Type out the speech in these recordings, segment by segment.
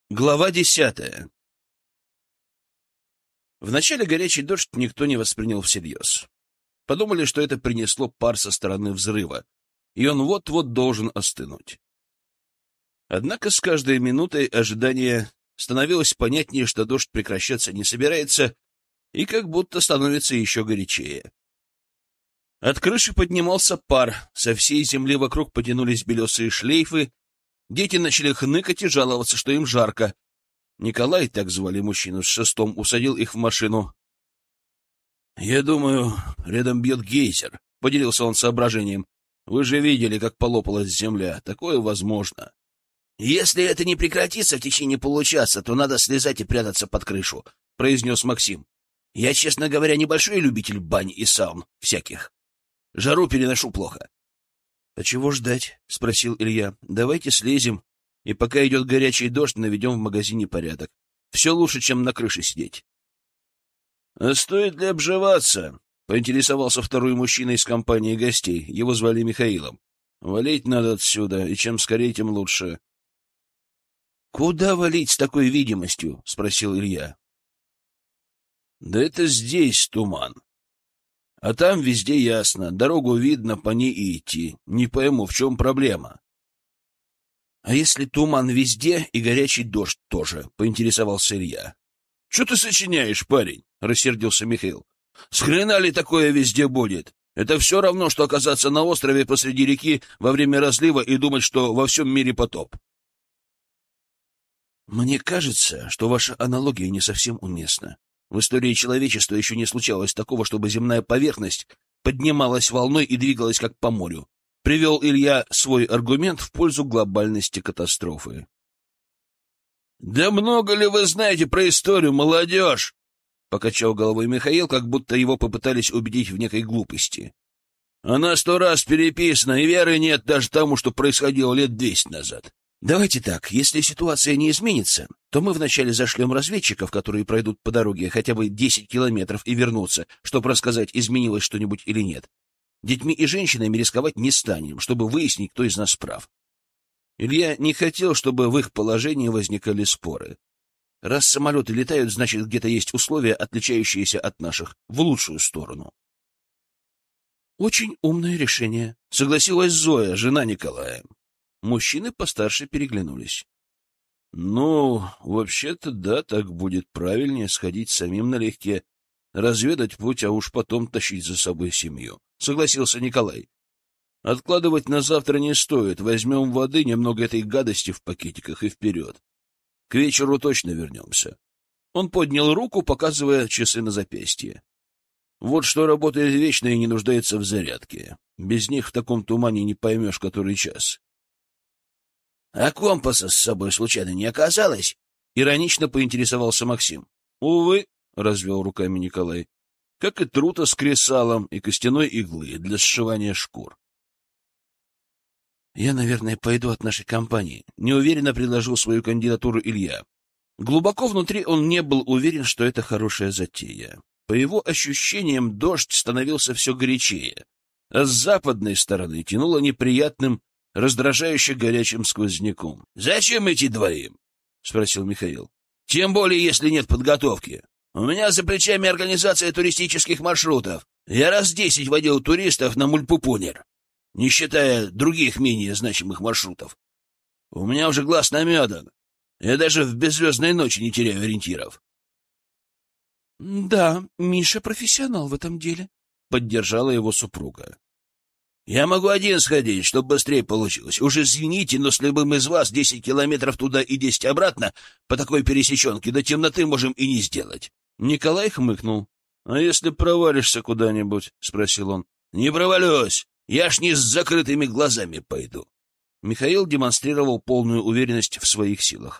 Глава 10. Вначале горячий дождь никто не воспринял всерьез. Подумали, что это принесло пар со стороны взрыва, и он вот-вот должен остынуть. Однако с каждой минутой ожидания становилось понятнее, что дождь прекращаться не собирается, и как будто становится еще горячее. От крыши поднимался пар, со всей земли вокруг потянулись белесые шлейфы. Дети начали хныкать и жаловаться, что им жарко. Николай, так звали мужчину с шестом, усадил их в машину. — Я думаю, рядом бьет гейзер, — поделился он соображением. — Вы же видели, как полопалась земля. Такое возможно. — Если это не прекратится в течение получаса, то надо слезать и прятаться под крышу, — произнес Максим. — Я, честно говоря, небольшой любитель бань и саун всяких. Жару переношу плохо. — А чего ждать? — спросил Илья. — Давайте слезем, и пока идет горячий дождь, наведем в магазине порядок. Все лучше, чем на крыше сидеть. — А стоит ли обживаться? — поинтересовался второй мужчина из компании гостей. Его звали Михаилом. — Валить надо отсюда, и чем скорее, тем лучше. — Куда валить с такой видимостью? — спросил Илья. — Да это здесь туман. А там везде ясно, дорогу видно, по ней и идти. Не пойму, в чем проблема. — А если туман везде и горячий дождь тоже? — поинтересовался Илья. — Что ты сочиняешь, парень? — рассердился Михаил. — С хрена ли такое везде будет? Это все равно, что оказаться на острове посреди реки во время разлива и думать, что во всем мире потоп. — Мне кажется, что ваша аналогия не совсем уместна. В истории человечества еще не случалось такого, чтобы земная поверхность поднималась волной и двигалась как по морю. Привел Илья свой аргумент в пользу глобальности катастрофы. — Да много ли вы знаете про историю, молодежь? — покачал головой Михаил, как будто его попытались убедить в некой глупости. — Она 100 раз переписана, и веры нет даже тому, что происходило лет 200 назад. Давайте так, если ситуация не изменится, то мы вначале зашлем разведчиков, которые пройдут по дороге хотя бы 10 километров и вернутся, чтобы рассказать, изменилось что-нибудь или нет. Детьми и женщинами рисковать не станем, чтобы выяснить, кто из нас прав. Илья не хотел, чтобы в их положении возникали споры. Раз самолеты летают, значит, где-то есть условия, отличающиеся от наших, в лучшую сторону. — Очень умное решение, — согласилась Зоя, жена Николая. Мужчины постарше переглянулись. — Ну, вообще-то да, так будет правильнее сходить самим налегке, разведать путь, а уж потом тащить за собой семью, — согласился Николай. — Откладывать на завтра не стоит. Возьмем воды, немного этой гадости в пакетиках и вперед. К вечеру точно вернемся. Он поднял руку, показывая часы на запястье. Вот что работает вечно и не нуждается в зарядке. Без них в таком тумане не поймешь, который час. — А компаса с собой случайно не оказалось? — иронично поинтересовался Максим. — Увы, — развел руками Николай, — как и трута с кресалом и костяной иглы для сшивания шкур. — Я, наверное, пойду от нашей компании, — неуверенно предложил свою кандидатуру Илья. Глубоко внутри он не был уверен, что это хорошая затея. По его ощущениям, дождь становился все горячее, а с западной стороны тянуло неприятным, раздражающе горячим сквозняком. — Зачем идти двоим? — спросил Михаил. — Тем более, если нет подготовки. У меня за плечами организация туристических маршрутов. Я раз 10 водил туристов на Мульпупунер, не считая других менее значимых маршрутов. У меня уже глаз наметан. Я даже в беззвездной ночи не теряю ориентиров. — Да, Миша профессионал в этом деле, — поддержала его супруга. Я могу один сходить, чтобы быстрее получилось. Уж извините, но с любым из вас 10 километров туда и 10 обратно по такой пересеченке до темноты можем и не сделать. Николай хмыкнул. — А если провалишься куда-нибудь? — спросил он. — Не провалюсь. Я ж не с закрытыми глазами пойду. Михаил демонстрировал полную уверенность в своих силах.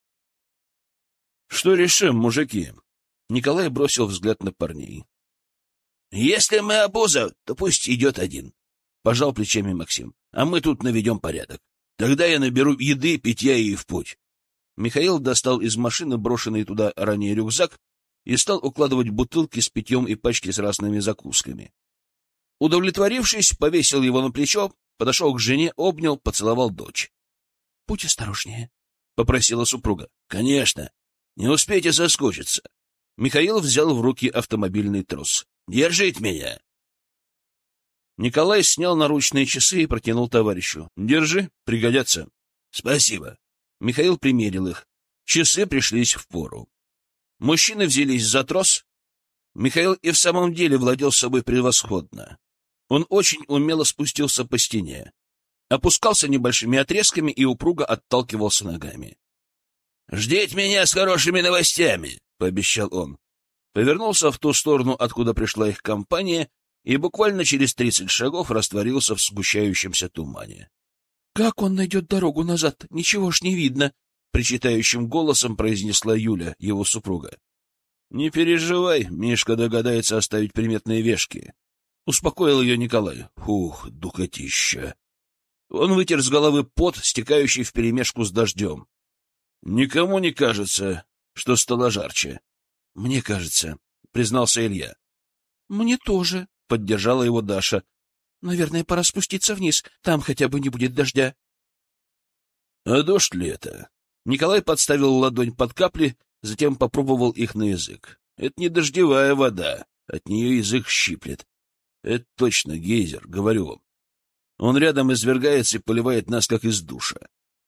— Что решим, мужики? Николай бросил взгляд на парней. — Если мы обуза, то пусть идет один. Пожал плечами Максим. — А мы тут наведем порядок. Тогда я наберу еды, питья и в путь. Михаил достал из машины брошенный туда ранее рюкзак и стал укладывать бутылки с питьем и пачки с разными закусками. Удовлетворившись, повесил его на плечо, подошел к жене, обнял, поцеловал дочь. — Будь осторожнее. — попросила супруга. — Конечно. Не успейте соскучиться. Михаил взял в руки автомобильный трос. — Держите меня. Николай снял наручные часы и протянул товарищу. — Держи, пригодятся. — Спасибо. Михаил примерил их. Часы пришлись впору. Мужчины взялись за трос. Михаил и в самом деле владел собой превосходно. Он очень умело спустился по стене, опускался небольшими отрезками и упруго отталкивался ногами. — Ждите меня с хорошими новостями, — пообещал он. Повернулся в ту сторону, откуда пришла их компания, и буквально через 30 шагов растворился в сгущающемся тумане. — Как он найдет дорогу назад? Ничего ж не видно, — причитающим голосом произнесла Юля, его супруга. — Не переживай, Мишка догадается оставить приметные вешки. Успокоил ее Николай. Фух, духотища. Он вытер с головы пот, стекающий вперемешку с дождем. Никому не кажется, что стало жарче. — Мне кажется, — признался Илья. — Мне тоже, — поддержала его Даша. — Наверное, пора спуститься вниз, там хотя бы не будет дождя. — А дождь ли это? Николай подставил ладонь под капли, затем попробовал их на язык. Это не дождевая вода, от нее язык щиплет. Это точно гейзер, говорю вам. Он рядом извергается и поливает нас, как из душа.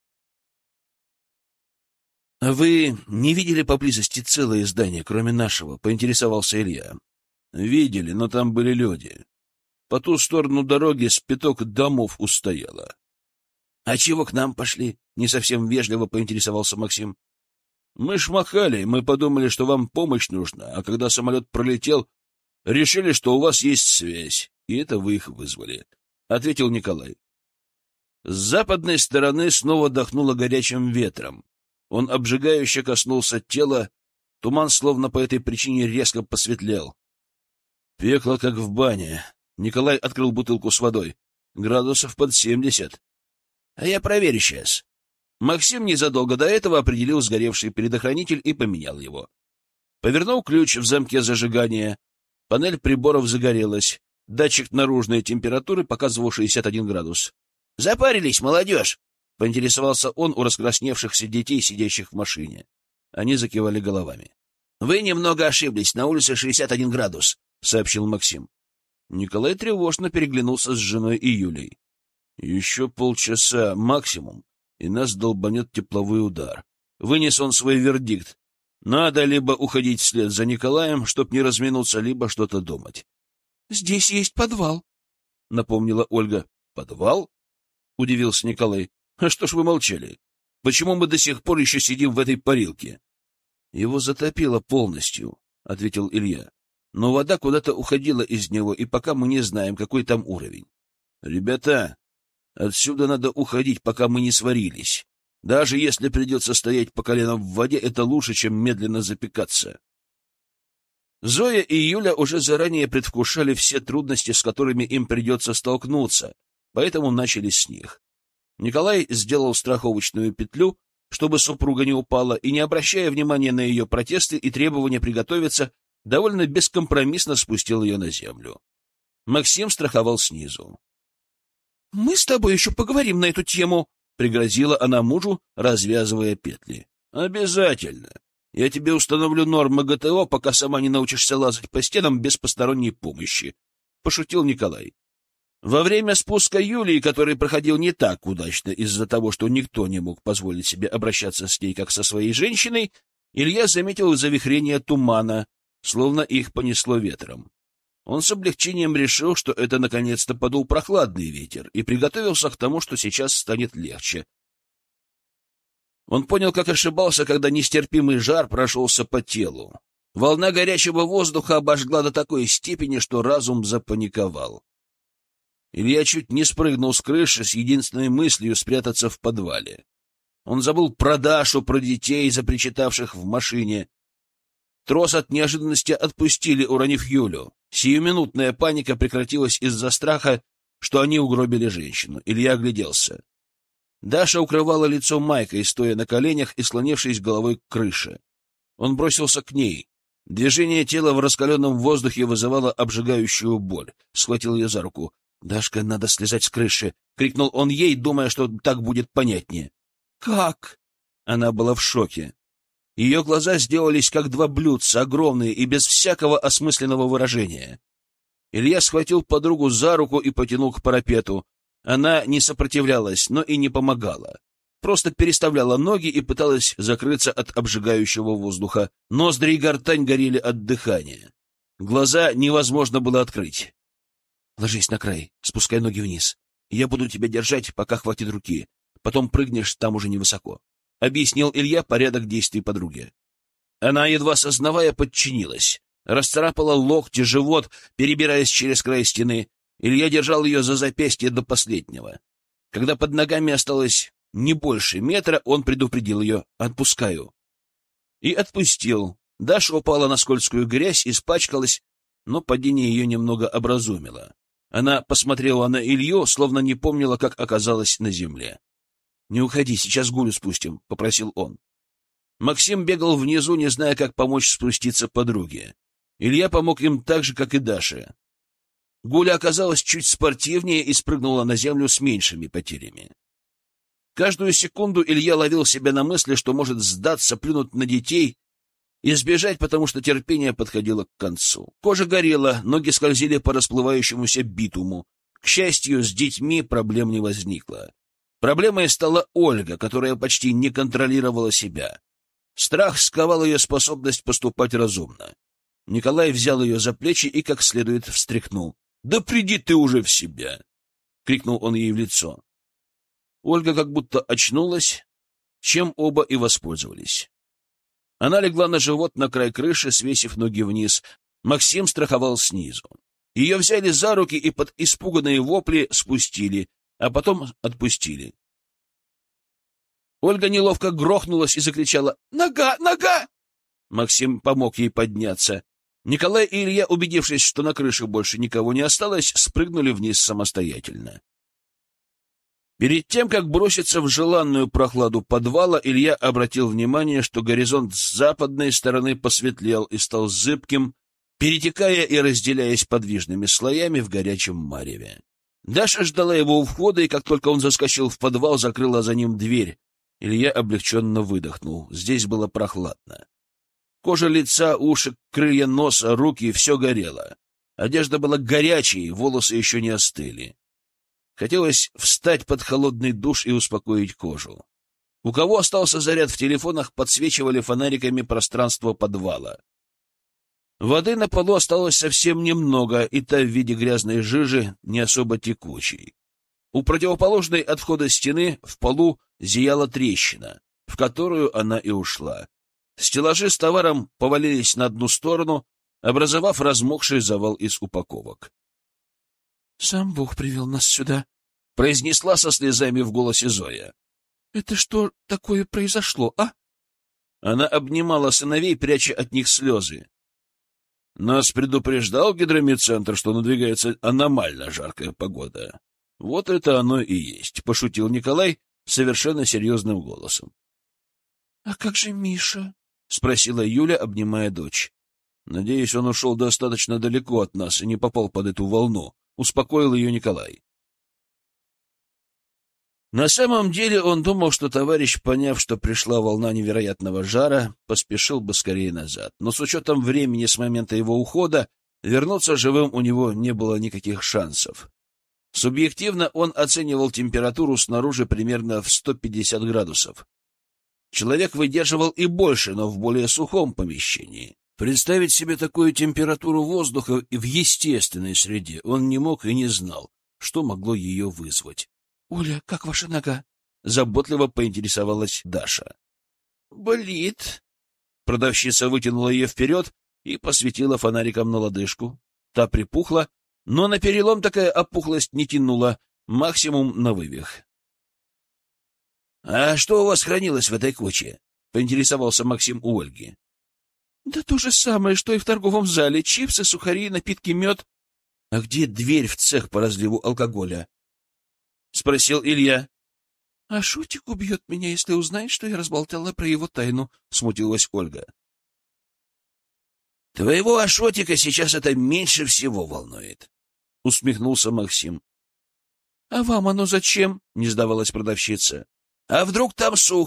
— А вы не видели поблизости целое здание, кроме нашего? — поинтересовался Илья. — Видели, но там были люди. По ту сторону дороги с пяток домов устояло. — А чего к нам пошли? — не совсем вежливо поинтересовался Максим. — Мы шмахали, мы подумали, что вам помощь нужна, а когда самолет пролетел, решили, что у вас есть связь, и это вы их вызвали, — ответил Николай. С западной стороны снова дохнуло горячим ветром. Он обжигающе коснулся тела, туман словно по этой причине резко посветлел. Пекло, как в бане. Николай открыл бутылку с водой. Градусов под 70. А я проверю сейчас. Максим незадолго до этого определил сгоревший предохранитель и поменял его. Повернул ключ в замке зажигания. Панель приборов загорелась. Датчик наружной температуры показывал 61 градус. — Запарились, молодежь! — поинтересовался он у раскрасневшихся детей, сидящих в машине. Они закивали головами. — Вы немного ошиблись, на улице 61 градус, — сообщил Максим. Николай тревожно переглянулся с женой и Юлей. — Еще полчаса максимум, и нас долбанет тепловой удар. Вынес он свой вердикт. Надо либо уходить вслед за Николаем, чтоб не разминуться, либо что-то думать. — Здесь есть подвал, — напомнила Ольга. — Подвал? — удивился Николай. — А что ж вы молчали? Почему мы до сих пор еще сидим в этой парилке? — Его затопило полностью, — ответил Илья. — Но вода куда-то уходила из него, и пока мы не знаем, какой там уровень. — Ребята, отсюда надо уходить, пока мы не сварились. Даже если придется стоять по колено в воде, это лучше, чем медленно запекаться. Зоя и Юля уже заранее предвкушали все трудности, с которыми им придется столкнуться, поэтому начали с них. Николай сделал страховочную петлю, чтобы супруга не упала, и, не обращая внимания на ее протесты и требования приготовиться, довольно бескомпромиссно спустил ее на землю. Максим страховал снизу. — Мы с тобой еще поговорим на эту тему, — пригрозила она мужу, развязывая петли. — Обязательно. Я тебе установлю нормы ГТО, пока сама не научишься лазать по стенам без посторонней помощи, — пошутил Николай. Во время спуска Юлии, который проходил не так удачно из-за того, что никто не мог позволить себе обращаться с ней как со своей женщиной, Илья заметил завихрение тумана, словно их понесло ветром. Он с облегчением решил, что это наконец-то подул прохладный ветер, и приготовился к тому, что сейчас станет легче. Он понял, как ошибался, когда нестерпимый жар прошелся по телу. Волна горячего воздуха обожгла до такой степени, что разум запаниковал. Илья чуть не спрыгнул с крыши с единственной мыслью спрятаться в подвале. Он забыл про Дашу, про детей, запричитавших в машине. Трос от неожиданности отпустили, уронив Юлю. Сиюминутная паника прекратилась из-за страха, что они угробили женщину. Илья огляделся. Даша укрывала лицо майкой, стоя на коленях и склонившись головой к крыше. Он бросился к ней. Движение тела в раскаленном воздухе вызывало обжигающую боль. Схватил ее за руку. — Дашка, надо слезать с крыши! — крикнул он ей, думая, что так будет понятнее. — Как? Она была в шоке. Ее глаза сделались как два блюдца, огромные и без всякого осмысленного выражения. Илья схватил подругу за руку и потянул к парапету. Она не сопротивлялась, но и не помогала. Просто переставляла ноги и пыталась закрыться от обжигающего воздуха. Ноздри и гортань горели от дыхания. Глаза невозможно было открыть. — Ложись на край, спускай ноги вниз. Я буду тебя держать, пока хватит руки. Потом прыгнешь, там уже невысоко. — объяснил Илья порядок действий подруги. Она, едва сознавая, подчинилась. Расцарапала локти, живот, перебираясь через край стены. Илья держал ее за запястье до последнего. Когда под ногами осталось не больше метра, он предупредил ее: «Отпускаю». И отпустил. Даша упала на скользкую грязь, испачкалась, но падение ее немного образумило. Она посмотрела на Илью, словно не помнила, как оказалась на земле. — Не уходи, сейчас Гулю спустим, — попросил он. Максим бегал внизу, не зная, как помочь спуститься подруге. Илья помог им так же, как и Даше. Гуля оказалась чуть спортивнее и спрыгнула на землю с меньшими потерями. Каждую секунду Илья ловил себя на мысли, что может сдаться, плюнуть на детей и сбежать, потому что терпение подходило к концу. Кожа горела, ноги скользили по расплывающемуся битуму. К счастью, с детьми проблем не возникло. Проблемой стала Ольга, которая почти не контролировала себя. Страх сковал ее способность поступать разумно. Николай взял ее за плечи и как следует встряхнул. — Да приди ты уже в себя! — крикнул он ей в лицо. Ольга как будто очнулась, чем оба и воспользовались. Она легла на живот на край крыши, свесив ноги вниз. Максим страховал снизу. Ее взяли за руки и под испуганные вопли спустили, а потом отпустили. Ольга неловко грохнулась и закричала: «Нога! Нога!» Максим помог ей подняться. Николай и Илья, убедившись, что на крыше больше никого не осталось, спрыгнули вниз самостоятельно. Перед тем, как броситься в желанную прохладу подвала, Илья обратил внимание, что горизонт с западной стороны посветлел и стал зыбким, перетекая и разделяясь подвижными слоями в горячем мареве. Даша ждала его у входа, и как только он заскочил в подвал, закрыла за ним дверь. Илья облегченно выдохнул. Здесь было прохладно. Кожа лица, уши, крылья носа, руки — все горело. Одежда была горячей, волосы еще не остыли. Хотелось встать под холодный душ и успокоить кожу. У кого остался заряд в телефонах, подсвечивали фонариками пространство подвала. Воды на полу осталось совсем немного, и та в виде грязной жижи, не особо текучей. У противоположной от входа стены в полу зияла трещина, в которую она и ушла. Стеллажи с товаром повалились на одну сторону, образовав размокший завал из упаковок. — Сам Бог привел нас сюда, — произнесла со слезами в голосе Зоя. — Это что такое произошло, а? Она обнимала сыновей, пряча от них слезы. — Нас предупреждал гидрометцентр, что надвигается аномально жаркая погода. — Вот это оно и есть, — пошутил Николай совершенно серьезным голосом. — А как же Миша? — спросила Юля, обнимая дочь. — Надеюсь, он ушел достаточно далеко от нас и не попал под эту волну, — успокоил ее Николай. На самом деле он думал, что товарищ, поняв, что пришла волна невероятного жара, поспешил бы скорее назад. Но с учетом времени с момента его ухода, вернуться живым у него не было никаких шансов. Субъективно он оценивал температуру снаружи примерно в 150 градусов. Человек выдерживал и больше, но в более сухом помещении. Представить себе такую температуру воздуха в естественной среде он не мог и не знал, что могло ее вызвать. — Оля, как ваша нога? — заботливо поинтересовалась Даша. — Болит. Продавщица вытянула ее вперед и посветила фонариком на лодыжку. Та припухла, но на перелом такая опухлость не тянула, максимум на вывих. — А что у вас хранилось в этой куче? — поинтересовался Максим у Ольги. — Да то же самое, что и в торговом зале. Чипсы, сухари, напитки, мед. — А где дверь в цех по разливу алкоголя? — спросил Илья. — А Шутик убьет меня, если узнает, что я разболтала про его тайну, — смутилась Ольга. — Твоего Ашотика сейчас это меньше всего волнует, — усмехнулся Максим. — А вам оно зачем? — не сдавалась продавщица. — А вдруг там сухо,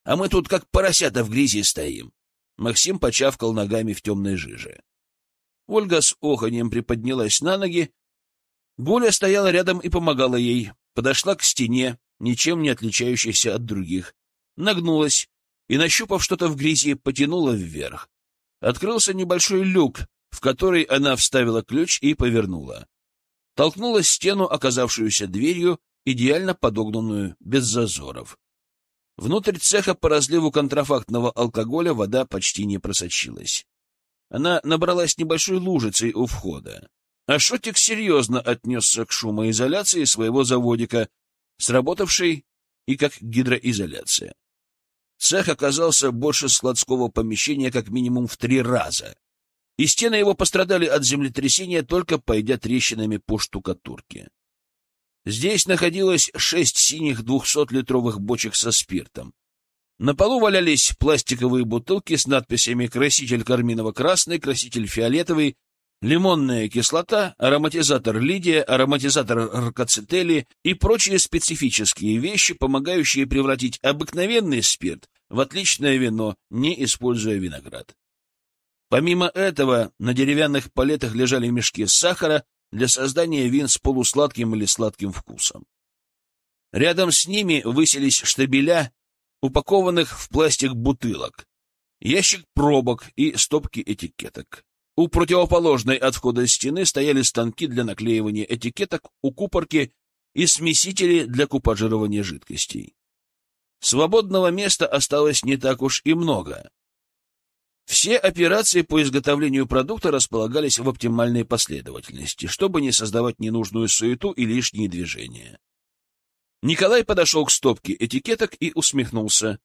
а мы тут как поросята в грязи стоим. Максим почавкал ногами в темной жиже. Ольга с оханьем приподнялась на ноги. Гуля стояла рядом и помогала ей. Подошла к стене, ничем не отличающейся от других. Нагнулась и, нащупав что-то в грязи, потянула вверх. Открылся небольшой люк, в который она вставила ключ и повернула. Толкнула стену, оказавшуюся дверью, идеально подогнанную, без зазоров. Внутрь цеха по разливу контрафактного алкоголя вода почти не просочилась. Она набралась небольшой лужицей у входа. Ашотик серьезно отнесся к шумоизоляции своего заводика, сработавшей и как гидроизоляция. Цех оказался больше складского помещения как минимум в 3 раза, и стены его пострадали от землетрясения, только пойдя трещинами по штукатурке. Здесь находилось 6 синих 200-литровых бочек со спиртом. На полу валялись пластиковые бутылки с надписями «Краситель карминово-красный», «Краситель фиолетовый», «Лимонная кислота», «Ароматизатор Лидия», «Ароматизатор Ркацетели» и прочие специфические вещи, помогающие превратить обыкновенный спирт в отличное вино, не используя виноград. Помимо этого, на деревянных палетах лежали мешки сахара для создания вин с полусладким или сладким вкусом. Рядом с ними высились штабеля упакованных в пластик бутылок, ящик пробок и стопки этикеток. У противоположной от входа стены стояли станки для наклеивания этикеток, укупорки и смесители для купажирования жидкостей. Свободного места осталось не так уж и много. Все операции по изготовлению продукта располагались в оптимальной последовательности, чтобы не создавать ненужную суету и лишние движения. Николай подошел к стопке этикеток и усмехнулся.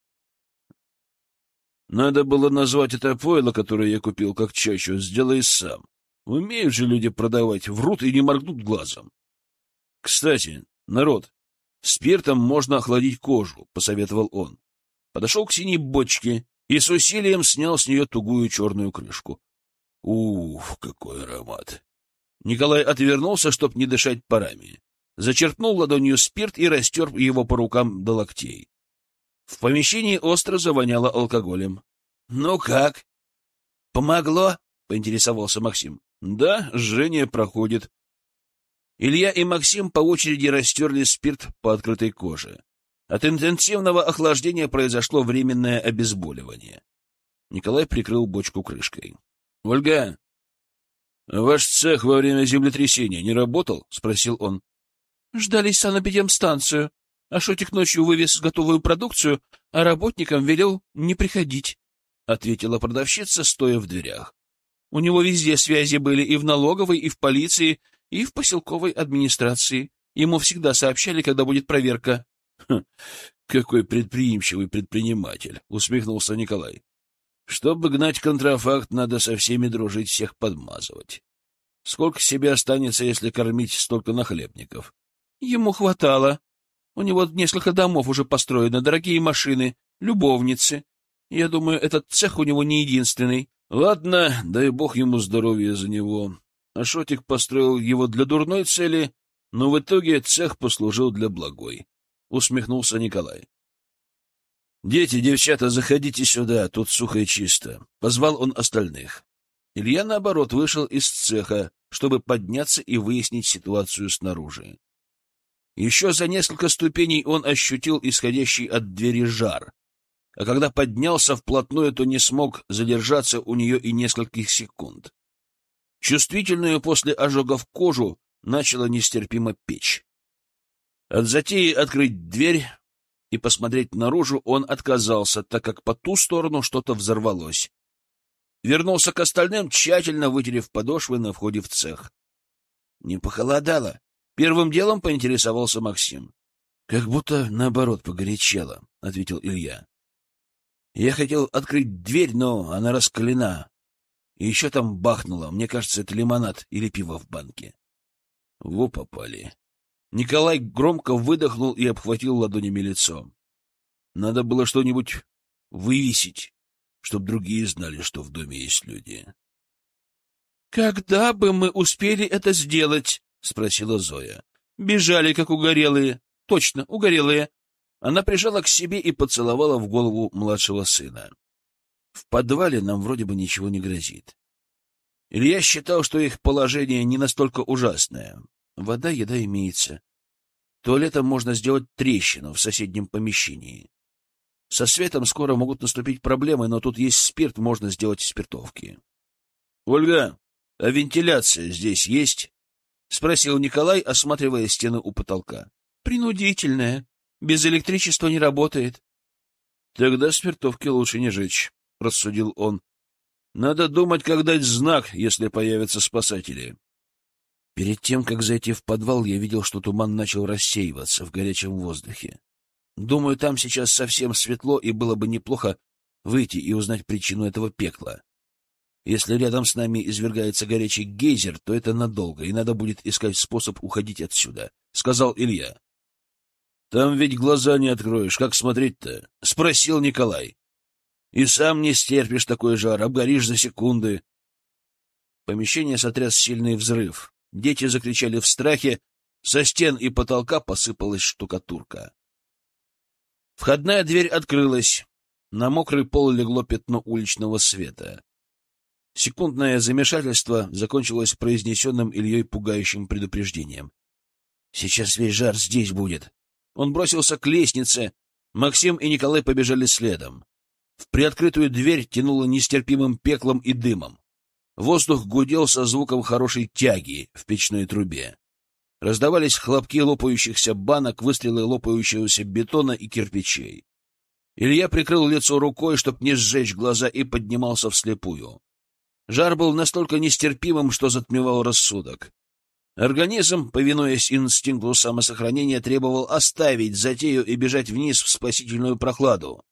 Надо было назвать это пойло, которое я купил как чачу, сделай сам. Умеют же люди продавать, врут и не моргнут глазом. Кстати, народ, спиртом можно охладить кожу, — посоветовал он. Подошел к синей бочке и с усилием снял с нее тугую черную крышку. Уф, какой аромат! Николай отвернулся, чтоб не дышать парами. Зачерпнул ладонью спирт и растер его по рукам до локтей. В помещении остро завоняло алкоголем. — Ну как? — Помогло? — поинтересовался Максим. — Да, жжение проходит. Илья и Максим по очереди растерли спирт по открытой коже. От интенсивного охлаждения произошло временное обезболивание. Николай прикрыл бочку крышкой. — Ольга, ваш цех во время землетрясения не работал? — спросил он. — Ждали санэпидемстанцию. Ашотик ночью вывез готовую продукцию, а работникам велел не приходить, — ответила продавщица, стоя в дверях. У него везде связи были и в налоговой, и в полиции, и в поселковой администрации. Ему всегда сообщали, когда будет проверка. — Какой предприимчивый предприниматель! — усмехнулся Николай. — Чтобы гнать контрафакт, надо со всеми дружить, всех подмазывать. Сколько себе останется, если кормить столько нахлебников? Ему хватало. У него несколько домов уже построено, дорогие машины, любовницы. Я думаю, этот цех у него не единственный. Ладно, дай бог ему здоровья за него. Ашотик построил его для дурной цели, но в итоге цех послужил для благой. Усмехнулся Николай. «Дети, девчата, заходите сюда, тут сухо и чисто», — позвал он остальных. Илья, наоборот, вышел из цеха, чтобы подняться и выяснить ситуацию снаружи. Еще за несколько ступеней он ощутил исходящий от двери жар, а когда поднялся вплотную, то не смог задержаться у нее и нескольких секунд. Чувствительную после ожогов кожу начала нестерпимо печь. От затеи открыть дверь и посмотреть наружу он отказался, так как по ту сторону что-то взорвалось. Вернулся к остальным, тщательно вытерев подошвы на входе в цех. Не похолодало? Первым делом поинтересовался Максим. — Как будто, наоборот, погорячело, — ответил Илья. — Я хотел открыть дверь, но она раскалена. И еще там бахнуло. Мне кажется, это лимонад или пиво в банке. Во попали. Николай громко выдохнул и обхватил ладонями лицо. Надо было что-нибудь вывесить, чтобы другие знали, что в доме есть люди. — Когда бы мы успели это сделать? — спросила Зоя. — Бежали, как угорелые. Точно, угорелые. Она прижала к себе и поцеловала в голову младшего сына. В подвале нам вроде бы ничего не грозит. Илья считал, что их положение не настолько ужасное. Вода, еда имеется. Туалетом можно сделать трещину в соседнем помещении. Со светом скоро могут наступить проблемы, но тут есть спирт, можно сделать спиртовки. — Ольга, а вентиляция здесь есть? — спросил Николай, осматривая стены у потолка. — Принудительная. Без электричества не работает. — Тогда спиртовки лучше не жечь, — рассудил он. — Надо думать, как дать знак, если появятся спасатели. Перед тем, как зайти в подвал, я видел, что туман начал рассеиваться в горячем воздухе. Думаю, там сейчас совсем светло, и было бы неплохо выйти и узнать причину этого пекла. Если рядом с нами извергается горячий гейзер, то это надолго, и надо будет искать способ уходить отсюда, — сказал Илья. — Там ведь глаза не откроешь, как смотреть-то? — спросил Николай. — И сам не стерпишь такой жар, обгоришь за секунды. Помещение сотряс сильный взрыв. Дети закричали в страхе, со стен и потолка посыпалась штукатурка. Входная дверь открылась. На мокрый пол легло пятно уличного света. Секундное замешательство закончилось произнесенным Ильей пугающим предупреждением. «Сейчас весь жар здесь будет». Он бросился к лестнице. Максим и Николай побежали следом. В приоткрытую дверь тянуло нестерпимым пеклом и дымом. Воздух гудел со звуком хорошей тяги в печной трубе. Раздавались хлопки лопающихся банок, выстрелы лопающегося бетона и кирпичей. Илья прикрыл лицо рукой, чтоб не сжечь глаза, и поднимался вслепую. Жар был настолько нестерпимым, что затмевал рассудок. Организм, повинуясь инстинкту самосохранения, требовал оставить затею и бежать вниз в спасительную прохладу.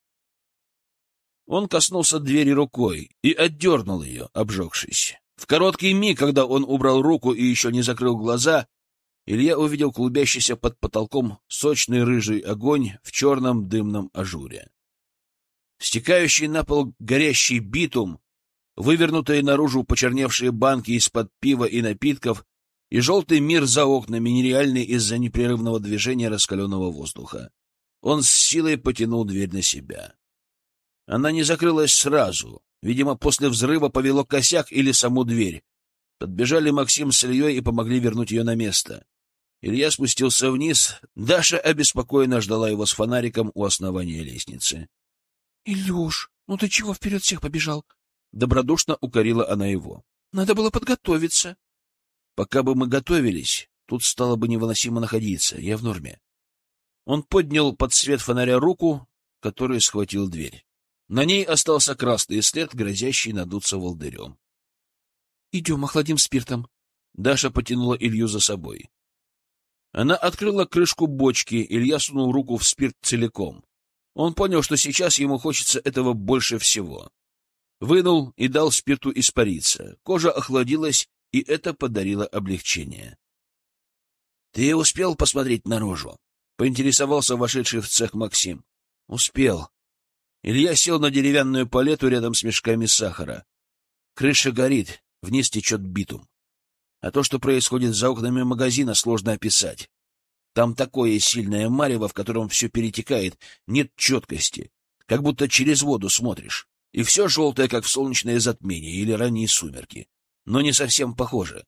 Он коснулся двери рукой и отдернул ее, обжегшись. В короткий миг, когда он убрал руку и еще не закрыл глаза, Илья увидел клубящийся под потолком сочный рыжий огонь в черном дымном ажуре. Стекающий на пол горящий битум, вывернутые наружу почерневшие банки из-под пива и напитков, и желтый мир за окнами, нереальный из-за непрерывного движения раскаленного воздуха. Он с силой потянул дверь на себя. Она не закрылась сразу. Видимо, после взрыва повело косяк или саму дверь. Подбежали Максим с Ильей и помогли вернуть ее на место. Илья спустился вниз. Даша обеспокоенно ждала его с фонариком у основания лестницы. — Илюш, ну ты чего вперед всех побежал? — добродушно укорила она его. — Надо было подготовиться. — Пока бы мы готовились, тут стало бы невыносимо находиться. Я в норме. Он поднял под свет фонаря руку, которой схватил дверь. На ней остался красный след, грозящий надуться волдырем. — Идем, охладим спиртом. Даша потянула Илью за собой. Она открыла крышку бочки, Илья сунул руку в спирт целиком. Он понял, что сейчас ему хочется этого больше всего. Вынул и дал спирту испариться. Кожа охладилась, и это подарило облегчение. — Ты успел посмотреть наружу? — поинтересовался вошедший в цех Максим. — Успел. Илья сел на деревянную палету рядом с мешками сахара. Крыша горит, вниз течет битум. А то, что происходит за окнами магазина, сложно описать. Там такое сильное марево, в котором все перетекает, нет четкости, как будто через воду смотришь. И все желтое, как в солнечное затмение или ранние сумерки, но не совсем похоже.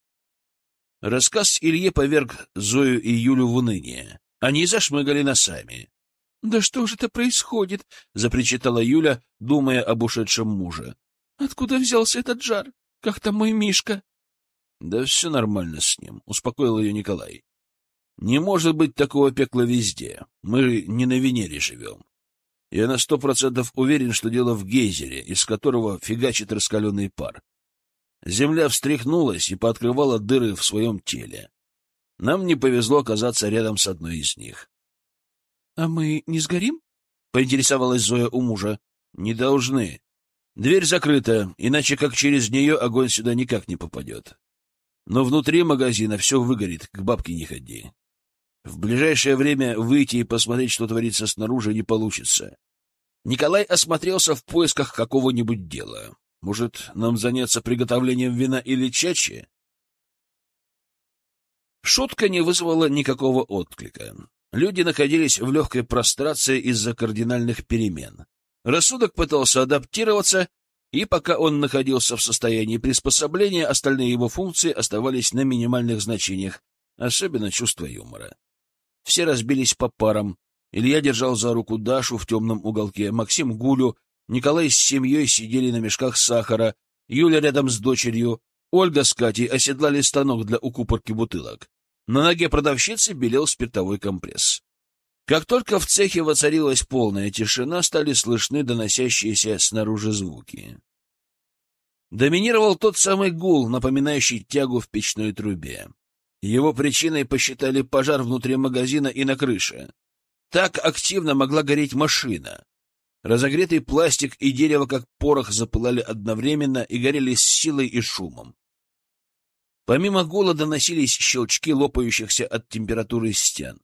Рассказ Илье поверг Зою и Юлю в уныние. Они зашмыгали носами. — Да что же это происходит? — запричитала Юля, думая об ушедшем муже. — Откуда взялся этот жар? Как там мой Мишка? — Да все нормально с ним, — успокоил ее Николай. — Не может быть такого пекла везде. Мы не на Венере живем. Я на 100% уверен, что дело в гейзере, из которого фигачит раскаленный пар. Земля встряхнулась и пооткрывала дыры в своем теле. Нам не повезло оказаться рядом с одной из них. — А мы не сгорим? — поинтересовалась Зоя у мужа. — Не должны. Дверь закрыта, иначе как через нее огонь сюда никак не попадет. Но внутри магазина все выгорит, к бабке не ходи. В ближайшее время выйти и посмотреть, что творится снаружи, не получится. Николай осмотрелся в поисках какого-нибудь дела. Может, нам заняться приготовлением вина или чачи? Шутка не вызвала никакого отклика. Люди находились в легкой прострации из-за кардинальных перемен. Рассудок пытался адаптироваться, и пока он находился в состоянии приспособления, остальные его функции оставались на минимальных значениях, особенно чувство юмора. Все разбились по парам. Илья держал за руку Дашу в темном уголке, Максим — Гулю, Николай с семьей сидели на мешках сахара, Юля рядом с дочерью, Ольга с Катей оседлали станок для укупорки бутылок. На ноге продавщицы белел спиртовой компресс. Как только в цехе воцарилась полная тишина, стали слышны доносящиеся снаружи звуки. Доминировал тот самый гул, напоминающий тягу в печной трубе. Его причиной посчитали пожар внутри магазина и на крыше. Так активно могла гореть машина. Разогретый пластик и дерево, как порох, запылали одновременно и горели с силой и шумом. Помимо гула доносились щелчки лопающихся от температуры стен.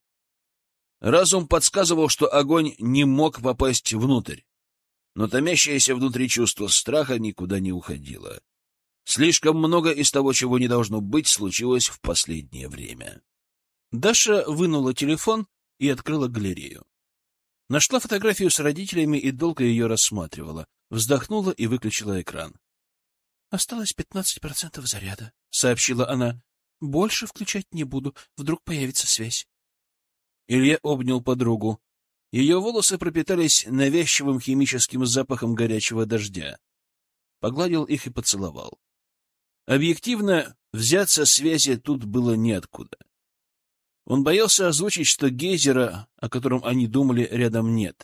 Разум подсказывал, что огонь не мог попасть внутрь, но томящееся внутри чувство страха никуда не уходило. Слишком много из того, чего не должно быть, случилось в последнее время. Даша вынула телефон и открыла галерею. Нашла фотографию с родителями и долго ее рассматривала. Вздохнула и выключила экран. — Осталось 15% заряда, — сообщила она. — Больше включать не буду, вдруг появится связь. Илья обнял подругу. Ее волосы пропитались навязчивым химическим запахом горячего дождя. Погладил их и поцеловал. Объективно, взяться связи тут было неоткуда. Он боялся озвучить, что гейзера, о котором они думали, рядом нет.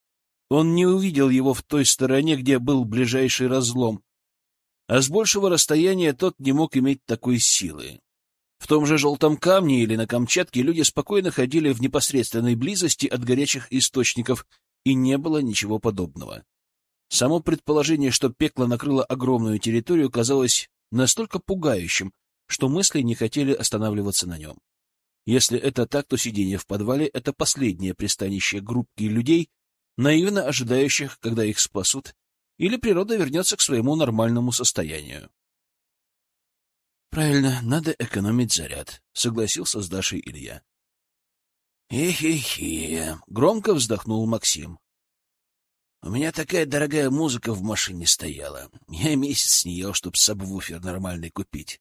Он не увидел его в той стороне, где был ближайший разлом, а с большего расстояния тот не мог иметь такой силы. В том же Желтом Камне или на Камчатке люди спокойно ходили в непосредственной близости от горячих источников, и не было ничего подобного. Само предположение, что пекло накрыло огромную территорию, казалось настолько пугающим, что мысли не хотели останавливаться на нем. Если это так, то сидение в подвале — это последнее пристанище группки людей, наивно ожидающих, когда их спасут, или природа вернется к своему нормальному состоянию. «Правильно, надо экономить заряд», — согласился с Дашей Илья. «Хе-хе-хе», — громко вздохнул Максим. «У меня такая дорогая музыка в машине стояла. Я месяц не ел, чтоб сабвуфер нормальный купить».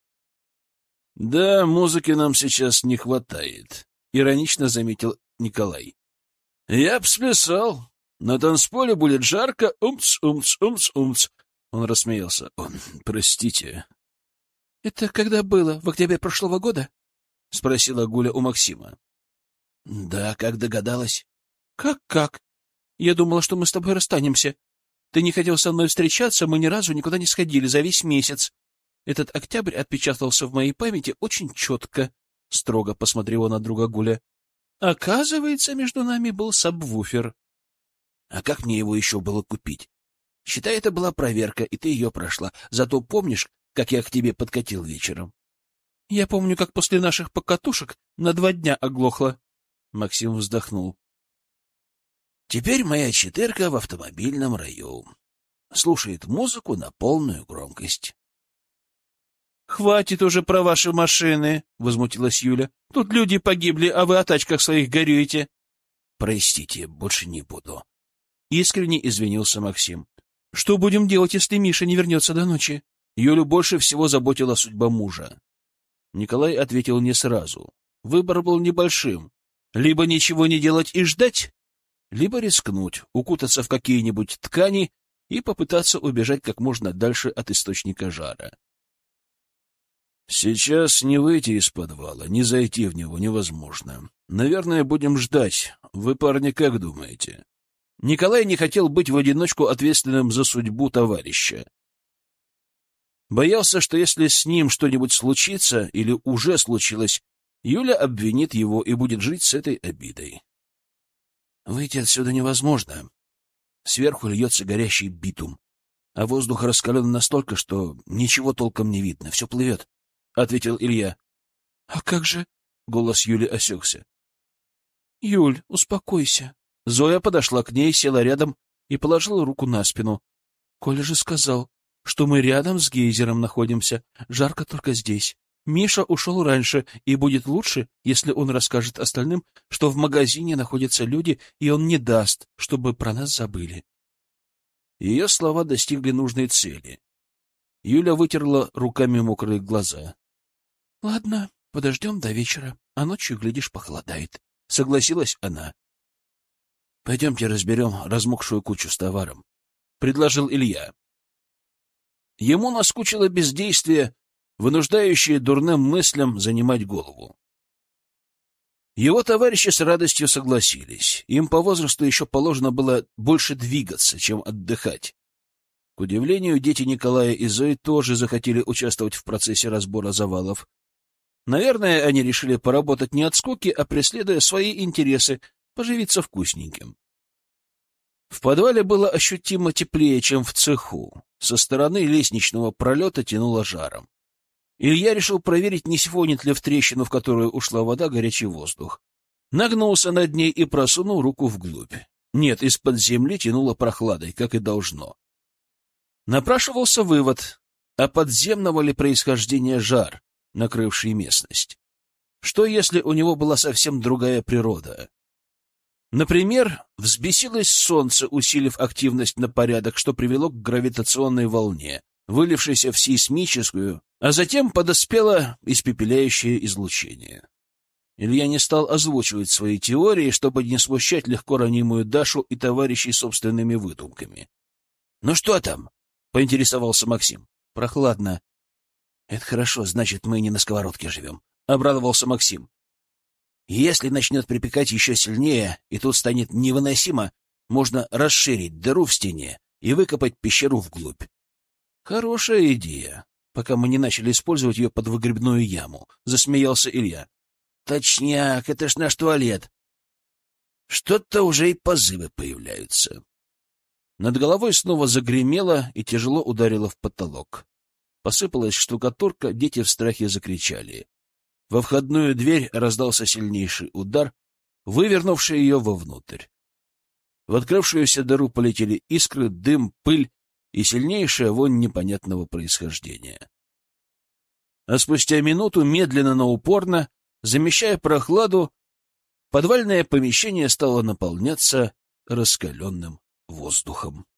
«Да, музыки нам сейчас не хватает», — иронично заметил Николай. «Я б сплясал. На танцполе будет жарко. Умц, умц, умц, умц». Он рассмеялся. «Простите». «Это когда было? В октябре прошлого года?» — спросила Гуля у Максима. «Да, как догадалась». «Как? Я думала, что мы с тобой расстанемся. Ты не хотел со мной встречаться, мы ни разу никуда не сходили за весь месяц. Этот октябрь отпечатался в моей памяти очень четко», — строго посмотрела на друга Гуля. «Оказывается, между нами был сабвуфер». «А как мне его еще было купить? Считай, это была проверка, и ты ее прошла. Зато помнишь, как я к тебе подкатил вечером?» «Я помню, как после наших покатушек на 2 дня оглохла». Максим вздохнул. «Теперь моя четырка в автомобильном раю. Слушает музыку на полную громкость». «Хватит уже про ваши машины», — возмутилась Юля. «Тут люди погибли, а вы о тачках своих горюете». «Простите, больше не буду», — искренне извинился Максим. «Что будем делать, если Миша не вернется до ночи?» Юлю больше всего заботила судьба мужа. Николай ответил не сразу. Выбор был небольшим. Либо ничего не делать и ждать, либо рискнуть, укутаться в какие-нибудь ткани и попытаться убежать как можно дальше от источника жара. «Сейчас не выйти из подвала, не зайти в него невозможно. Наверное, будем ждать. Вы, парни, как думаете?» Николай не хотел быть в одиночку ответственным за судьбу товарища. Боялся, что если с ним что-нибудь случится или уже случилось, Юля обвинит его и будет жить с этой обидой. Выйти отсюда невозможно. Сверху льется горящий битум, а воздух раскален настолько, что ничего толком не видно, все плывет, — ответил Илья. — А как же? — голос Юли осекся. — Юль, успокойся. Зоя подошла к ней, села рядом и положила руку на спину. — Коля же сказал, что мы рядом с гейзером находимся, жарко только здесь. Миша ушел раньше, и будет лучше, если он расскажет остальным, что в магазине находятся люди, и он не даст, чтобы про нас забыли. Ее слова достигли нужной цели. Юля вытерла руками мокрые глаза. — Ладно, подождем до вечера, а ночью, глядишь, похолодает. — согласилась она. — Пойдемте разберем размокшую кучу с товаром, — предложил Илья. Ему наскучило бездействие, вынуждающее дурным мыслям занимать голову. Его товарищи с радостью согласились. Им по возрасту еще положено было больше двигаться, чем отдыхать. К удивлению, дети Николая и Зои тоже захотели участвовать в процессе разбора завалов. Наверное, они решили поработать не от скуки, а преследуя свои интересы, поживиться вкусненьким. В подвале было ощутимо теплее, чем в цеху. Со стороны лестничного пролета тянуло жаром. Илья решил проверить, не сифонит ли в трещину, в которую ушла вода, горячий воздух. Нагнулся над ней и просунул руку вглубь. Нет, из-под земли тянуло прохладой, как и должно. Напрашивался вывод, а подземного ли происхождения жар, накрывший местность? Что, если у него была совсем другая природа? Например, взбесилось солнце, усилив активность на порядок, что привело к гравитационной волне, вылившейся в сейсмическую, а затем подоспело испепеляющее излучение. Илья не стал озвучивать свои теории, чтобы не смущать легко ранимую Дашу и товарищей собственными выдумками. — Ну что там? — поинтересовался Максим. — Прохладно. — Это хорошо, значит, мы не на сковородке живем, — обрадовался Максим. — Если начнет припекать еще сильнее, и тут станет невыносимо, можно расширить дыру в стене и выкопать пещеру вглубь. — Хорошая идея, пока мы не начали использовать ее под выгребную яму, — засмеялся Илья. — Точняк, это ж наш туалет. Что-то уже и позывы появляются. Над головой снова загремело и тяжело ударило в потолок. Посыпалась штукатурка, дети в страхе закричали. Во входную дверь раздался сильнейший удар, вывернувший ее вовнутрь. В открывшуюся дыру полетели искры, дым, пыль и сильнейшая вонь непонятного происхождения. А спустя минуту, медленно, но упорно, замещая прохладу, подвальное помещение стало наполняться раскаленным воздухом.